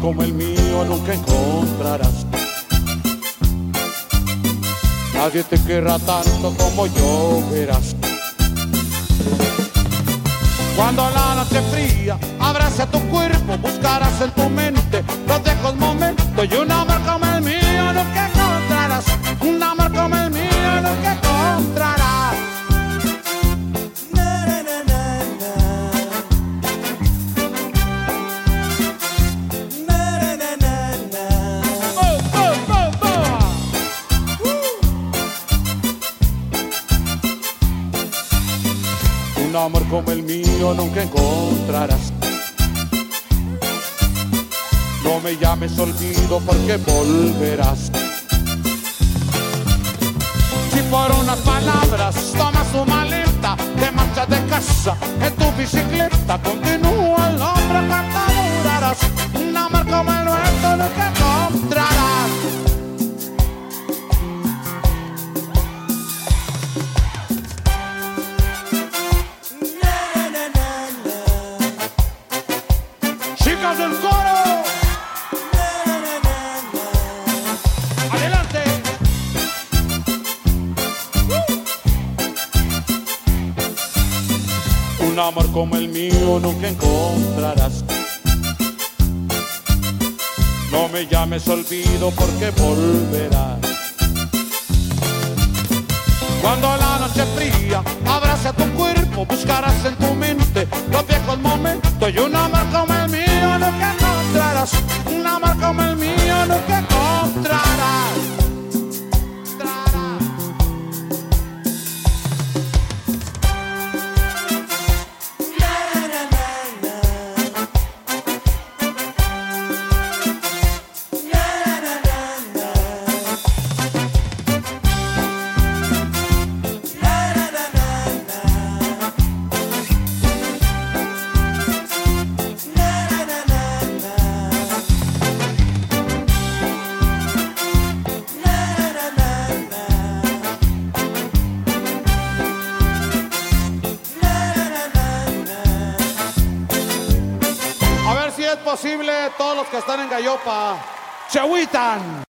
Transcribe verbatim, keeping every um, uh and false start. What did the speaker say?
como el mío nunca encontrarás. Nadie te querrá tanto como yo, verás. Cuando la noche fría abrace tu cuerpo, buscarás en tu mente los viejos momentos. Y un amor como el mío nunca encontrarás. Un amor como el mío nunca encontrarás. Na, na, na, na, na, na, na, na. Oh, oh, oh, oh. Uh. Un amor como el mío nunca encontrarás. No me llames olvido porque volverás. Si por unas palabras tomas tu maleta, te marchas de casa en tu bicicleta, continúa el hombre cuánto durarás. Un amor como el nuestro nunca encontrarás. Na, na, na, na. Chicas del coro. Un amor como el mío nunca encontrarás. No me llames olvido porque volverás. Cuando la noche fría abrace tu cuerpo, buscarás en tu mente los viejos momentos. Y un amor como el mío nunca encontrarás. Un amor como el mío nunca encontrarás. A ver si es posible, todos los que están en Gallopa se agüitan.